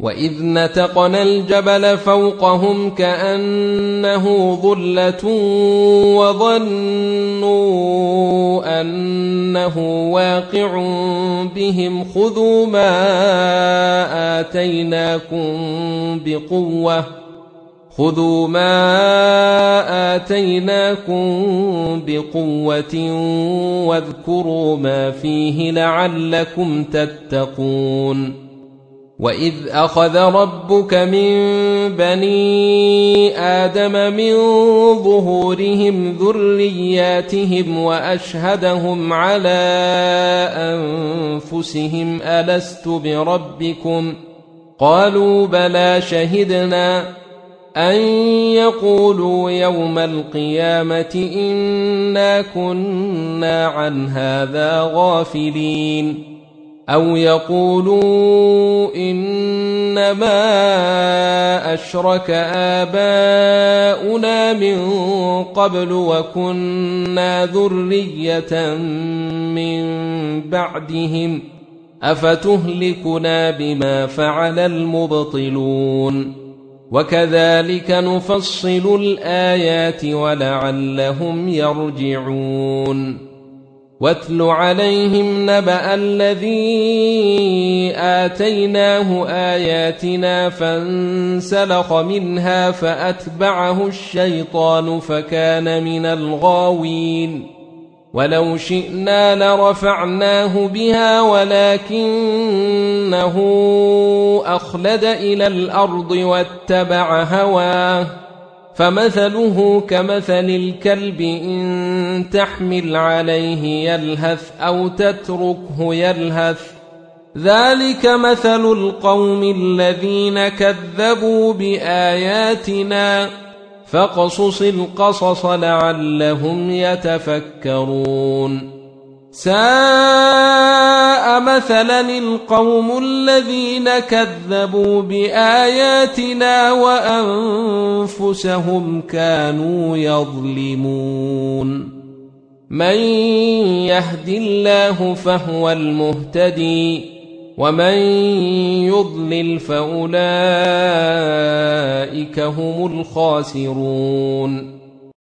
وإذ نتقنا الجبل فوقهم كأنه ظلة وظنوا أنه واقع بهم خذوا ما آتيناكم بقوة واذكروا ما فيه لعلكم تتقون وإذ أخذ ربك من بني آدم من ظهورهم ذرياتهم وأشهدهم على أنفسهم ألست بربكم قالوا بلى شهدنا أن يقولوا يوم القيامة إنا كنا عن هذا غافلين أو يقولوا إنما أشرك آباؤنا من قبل وكنا ذرية من بعدهم أفتهلكنا بما فعل المبطلون وكذلك نفصل الآيات ولعلهم يرجعون واتل عليهم نبأ الذي آتيناه آياتنا فانسلخ منها فأتبعه الشيطان فكان من الغاوين ولو شئنا لرفعناه بها ولكنه أخلد إلى الأرض واتبع هواه فمثله كمثل الكلب إن تحمل عليه يلهث أو تتركه يلهث ذلك مثل القوم الذين كذبوا بآياتنا فاقصص القصص لعلهم يتفكرون ساء مثلا القوم الذين كذبوا بآياتنا وأنفسهم كانوا يظلمون من يهد الله فهو المهتدي ومن يضلل فأولئك هم الخاسرون